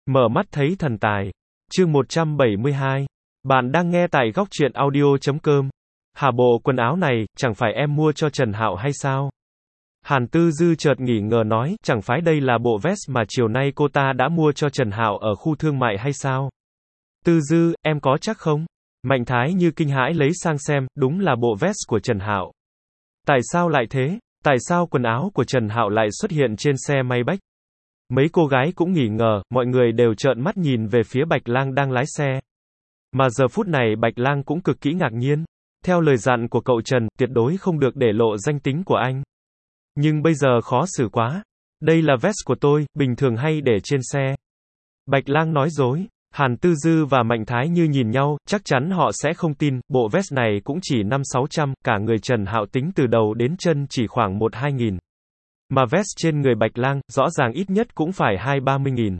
Mở mắt thấy thần tài. Chương 172. Bạn đang nghe tại góc truyện audio.com. Hả, bộ quần áo này, chẳng phải em mua cho Trần Hạo hay sao? Hàn Tư Dư chợt nghỉ ngờ nói, chẳng phải đây là bộ vest mà chiều nay cô ta đã mua cho Trần Hạo ở khu thương mại hay sao? Tư Dư, em có chắc không? Mạnh Thái như kinh hãi lấy sang xem, đúng là bộ vest của Trần Hạo. Tại sao lại thế? Tại sao quần áo của Trần Hạo lại xuất hiện trên xe Maybach? Mấy cô gái cũng nghỉ ngờ, mọi người đều trợn mắt nhìn về phía Bạch Lang đang lái xe. Mà giờ phút này Bạch Lang cũng cực kỹ ngạc nhiên. Theo lời dặn của cậu Trần, tuyệt đối không được để lộ danh tính của anh. Nhưng bây giờ khó xử quá. Đây là vest của tôi, bình thường hay để trên xe. Bạch Lang nói dối. Hàn Tư Dư và Mạnh Thái như nhìn nhau, chắc chắn họ sẽ không tin, bộ vest này cũng chỉ 500-600, cả người Trần Hạo tính từ đầu đến chân chỉ khoảng 1-2 nghìn. Mà vest trên người Bạch Lang, rõ ràng ít nhất cũng phải 20-30 nghìn.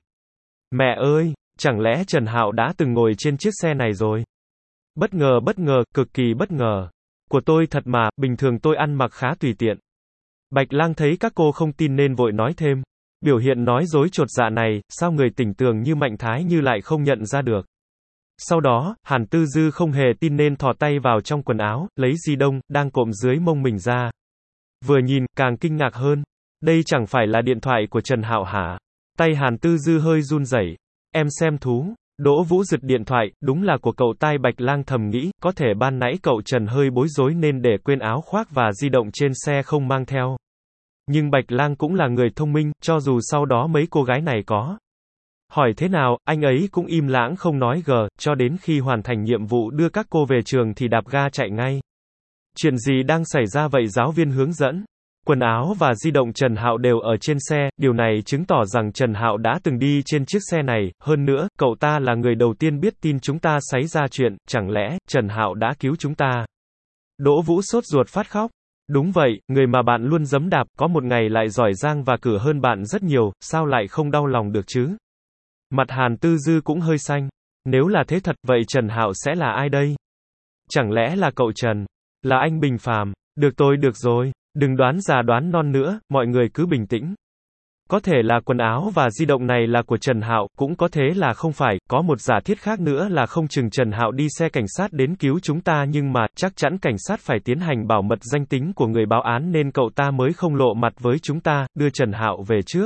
Mẹ ơi, chẳng lẽ Trần Hạo đã từng ngồi trên chiếc xe này rồi? Bất ngờ, cực kỳ bất ngờ. Của tôi thật mà, bình thường tôi ăn mặc khá tùy tiện. Bạch Lang thấy các cô không tin nên vội nói thêm. Biểu hiện nói dối chột dạ này, sao người tỉnh tường như Mạnh Thái như lại không nhận ra được. Sau đó, Hàn Tư Dư không hề tin nên thò tay vào trong quần áo, lấy di động, đang cộm dưới mông mình ra. Vừa nhìn, càng kinh ngạc hơn. Đây chẳng phải là điện thoại của Trần Hạo hả? Tay Hàn Tư Dư hơi run rẩy. Em xem thú. Đỗ Vũ giật điện thoại, đúng là của cậu. Tai Bạch Lang thầm nghĩ, có thể ban nãy cậu Trần hơi bối rối nên để quên áo khoác và di động trên xe không mang theo. Nhưng Bạch Lang cũng là người thông minh, cho dù sau đó mấy cô gái này có hỏi thế nào, anh ấy cũng im lặng không nói gờ, cho đến khi hoàn thành nhiệm vụ đưa các cô về trường thì đạp ga chạy ngay. Chuyện gì đang xảy ra vậy? Giáo viên hướng dẫn. Quần áo và di động Trần Hạo đều ở trên xe, điều này chứng tỏ rằng Trần Hạo đã từng đi trên chiếc xe này, hơn nữa, cậu ta là người đầu tiên biết tin chúng ta xảy ra chuyện, chẳng lẽ, Trần Hạo đã cứu chúng ta? Đỗ Vũ sốt ruột phát khóc. Đúng vậy, người mà bạn luôn giẫm đạp, có một ngày lại giỏi giang và cử hơn bạn rất nhiều, sao lại không đau lòng được chứ? Mặt Hàn Tư Dư cũng hơi xanh. Nếu là thế thật, vậy Trần Hạo sẽ là ai đây? Chẳng lẽ là cậu Trần? Là anh Bình Phàm? Được rồi. Đừng đoán già đoán non nữa, mọi người cứ bình tĩnh. Có thể là quần áo và di động này là của Trần Hạo, cũng có thể là không phải, có một giả thiết khác nữa là không chừng Trần Hạo đi xe cảnh sát đến cứu chúng ta nhưng mà, chắc chắn cảnh sát phải tiến hành bảo mật danh tính của người báo án nên cậu ta mới không lộ mặt với chúng ta, đưa Trần Hạo về trước.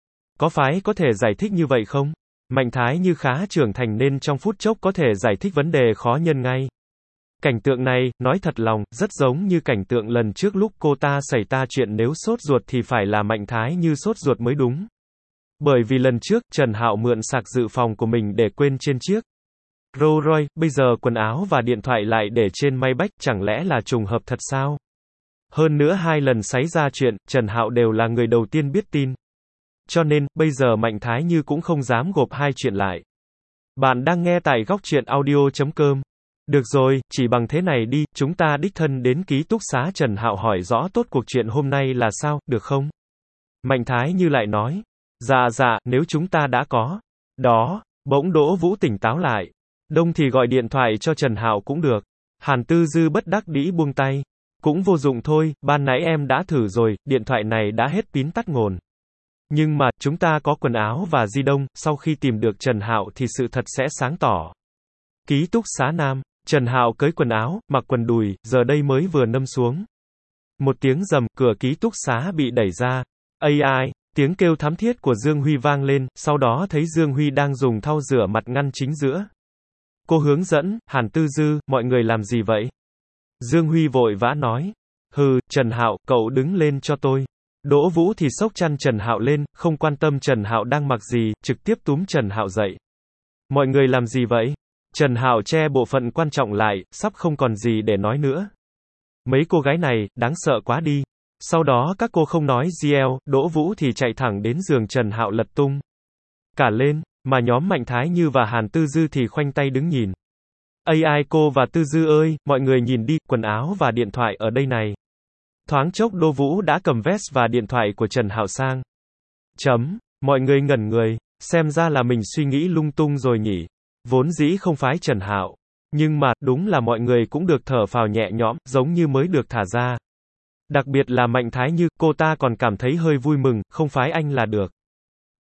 Có thể giải thích như vậy không? Mạnh Thái như khá trưởng thành nên trong phút chốc có thể giải thích vấn đề khó nhân ngay. Cảnh tượng này, nói thật lòng, rất giống như cảnh tượng lần trước lúc cô ta xảy ra chuyện, nếu sốt ruột thì phải là Mạnh Thái như sốt ruột mới đúng. Bởi vì lần trước, Trần Hạo mượn sạc dự phòng của mình để quên trên chiếc Rolls Royce, bây giờ quần áo và điện thoại lại để trên Maybach, chẳng lẽ là trùng hợp thật sao? Hơn nữa hai lần xảy ra chuyện, Trần Hạo đều là người đầu tiên biết tin. Cho nên, bây giờ Mạnh Thái như cũng không dám gộp hai chuyện lại. Bạn đang nghe tại góc truyện audio.com. Được rồi, chỉ bằng thế này đi, chúng ta đích thân đến ký túc xá Trần Hạo hỏi rõ tốt cuộc chuyện hôm nay là sao, được không? Mạnh Thái như lại nói. Dạ, nếu chúng ta đã có. Đó, bỗng Đỗ Vũ tỉnh táo lại. Đông thì gọi điện thoại cho Trần Hạo cũng được. Hàn Tư Dư bất đắc dĩ buông tay. Cũng vô dụng thôi, ban nãy em đã thử rồi, điện thoại này đã hết pin tắt ngồn. Nhưng mà, chúng ta có quần áo và di động, sau khi tìm được Trần Hạo thì sự thật sẽ sáng tỏ. Ký túc xá Nam. Trần Hạo cởi quần áo, mặc quần đùi, giờ đây mới vừa nâm xuống. Một tiếng rầm, cửa ký túc xá bị đẩy ra. Ai, tiếng kêu thắm thiết của Dương Huy vang lên, sau đó thấy Dương Huy đang dùng thau rửa mặt ngăn chính giữa. Cô hướng dẫn, Hàn Tư Dư, mọi người làm gì vậy? Dương Huy vội vã nói. Hừ, Trần Hạo, cậu đứng lên cho tôi. Đỗ Vũ thì xốc chăn Trần Hạo lên, không quan tâm Trần Hạo đang mặc gì, trực tiếp túm Trần Hạo dậy. Mọi người làm gì vậy? Trần Hạo che bộ phận quan trọng lại, sắp không còn gì để nói nữa. Mấy cô gái này, đáng sợ quá đi. Sau đó các cô không nói GL, Đỗ Vũ thì chạy thẳng đến giường Trần Hạo lật tung cả lên, mà nhóm Mạnh Thái Như và Hàn Tư Dư thì khoanh tay đứng nhìn. Ai cô và Tư Dư ơi, mọi người nhìn đi, quần áo và điện thoại ở đây này. Thoáng chốc Đỗ Vũ đã cầm vest và điện thoại của Trần Hạo sang. Mọi người ngẩn người, xem ra là mình suy nghĩ lung tung rồi nhỉ. Vốn dĩ không phái Trần Hạo. Nhưng mà, đúng là mọi người cũng được thở phào nhẹ nhõm, giống như mới được thả ra. Đặc biệt là Mạnh Thái Như, cô ta còn cảm thấy hơi vui mừng, không phái anh là được.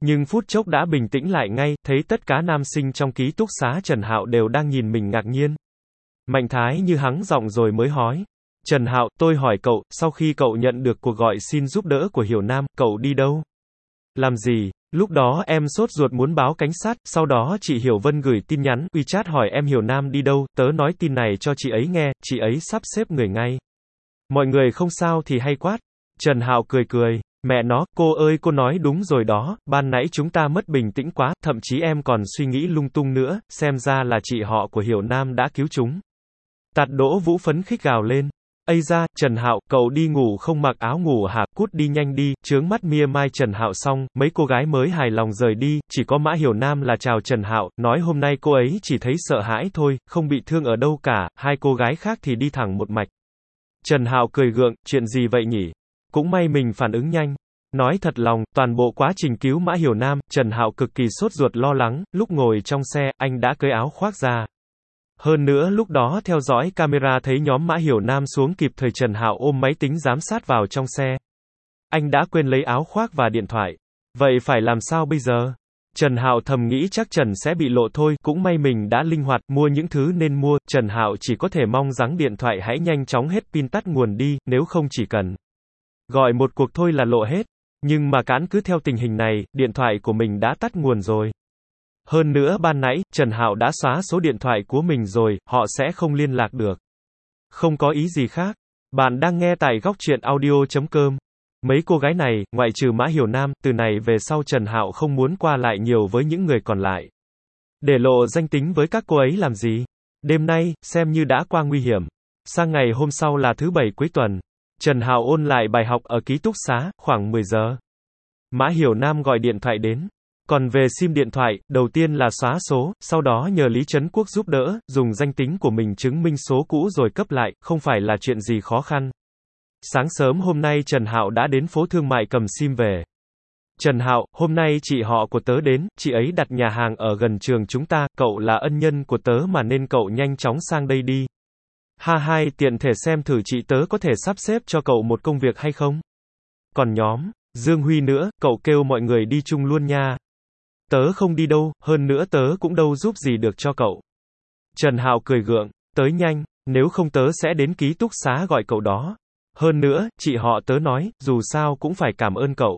Nhưng phút chốc đã bình tĩnh lại ngay, thấy tất cả nam sinh trong ký túc xá Trần Hạo đều đang nhìn mình ngạc nhiên. Mạnh Thái như hắng giọng rồi mới hỏi. Trần Hạo, tôi hỏi cậu, sau khi cậu nhận được cuộc gọi xin giúp đỡ của Hiểu Nam, cậu đi đâu? Làm gì? Lúc đó em sốt ruột muốn báo cảnh sát, sau đó chị Hiểu Vân gửi tin nhắn, WeChat hỏi em Hiểu Nam đi đâu, tớ nói tin này cho chị ấy nghe, chị ấy sắp xếp người ngay. Mọi người không sao thì hay quát. Trần Hạo cười cười. Mẹ nó, cô ơi cô nói đúng rồi đó, ban nãy chúng ta mất bình tĩnh quá, thậm chí em còn suy nghĩ lung tung nữa, xem ra là chị họ của Hiểu Nam đã cứu chúng. Tạt Đỗ Vũ phấn khích gào lên. Ây da, Trần Hạo, cậu đi ngủ không mặc áo ngủ hả, cút đi nhanh đi, chướng mắt mia mai. Trần Hạo xong, mấy cô gái mới hài lòng rời đi, chỉ có Mã Hiểu Nam là chào Trần Hạo, nói hôm nay cô ấy chỉ thấy sợ hãi thôi, không bị thương ở đâu cả, hai cô gái khác thì đi thẳng một mạch. Trần Hạo cười gượng, chuyện gì vậy nhỉ? Cũng may mình phản ứng nhanh. Nói thật lòng, toàn bộ quá trình cứu Mã Hiểu Nam, Trần Hạo cực kỳ sốt ruột lo lắng, lúc ngồi trong xe, anh đã cởi áo khoác ra. Hơn nữa lúc đó theo dõi camera thấy nhóm Mã Hiểu Nam xuống kịp thời Trần Hạo ôm máy tính giám sát vào trong xe. Anh đã quên lấy áo khoác và điện thoại. Vậy phải làm sao bây giờ? Trần Hạo thầm nghĩ chắc Trần sẽ bị lộ thôi, cũng may mình đã linh hoạt mua những thứ nên mua, Trần Hạo chỉ có thể mong rằng điện thoại hãy nhanh chóng hết pin tắt nguồn đi, nếu không chỉ cần gọi một cuộc thôi là lộ hết. Nhưng mà cán cứ theo tình hình này, điện thoại của mình đã tắt nguồn rồi. Hơn nữa ban nãy, Trần Hạo đã xóa số điện thoại của mình rồi, họ sẽ không liên lạc được. Không có ý gì khác. Bạn đang nghe tại góc truyện audio.com. Mấy cô gái này, ngoại trừ Mã Hiểu Nam, từ này về sau Trần Hạo không muốn qua lại nhiều với những người còn lại. Để lộ danh tính với các cô ấy làm gì? Đêm nay, xem như đã qua nguy hiểm. Sang ngày hôm sau là thứ bảy cuối tuần. Trần Hạo ôn lại bài học ở ký túc xá, khoảng 10 giờ. Mã Hiểu Nam gọi điện thoại đến. Còn về sim điện thoại, đầu tiên là xóa số, sau đó nhờ Lý Trấn Quốc giúp đỡ, dùng danh tính của mình chứng minh số cũ rồi cấp lại, không phải là chuyện gì khó khăn. Sáng sớm hôm nay Trần Hạo đã đến phố thương mại cầm sim về. Trần Hạo, hôm nay chị họ của tớ đến, chị ấy đặt nhà hàng ở gần trường chúng ta, cậu là ân nhân của tớ mà nên cậu nhanh chóng sang đây đi. Ha hai, tiện thể xem thử chị tớ có thể sắp xếp cho cậu một công việc hay không. Còn nhóm Dương Huy nữa, cậu kêu mọi người đi chung luôn nha. Tớ không đi đâu, hơn nữa tớ cũng đâu giúp gì được cho cậu. Trần Hạo cười gượng, tới nhanh, nếu không tớ sẽ đến ký túc xá gọi cậu đó. Hơn nữa, chị họ tớ nói, dù sao cũng phải cảm ơn cậu.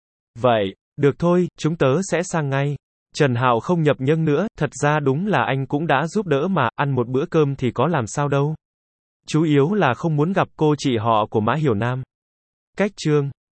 Vậy, được thôi, chúng tớ sẽ sang ngay. Trần Hạo không nhập nhằng nữa, thật ra đúng là anh cũng đã giúp đỡ mà, ăn một bữa cơm thì có làm sao đâu. Chủ yếu là không muốn gặp cô chị họ của Mã Hiểu Nam. Cách chương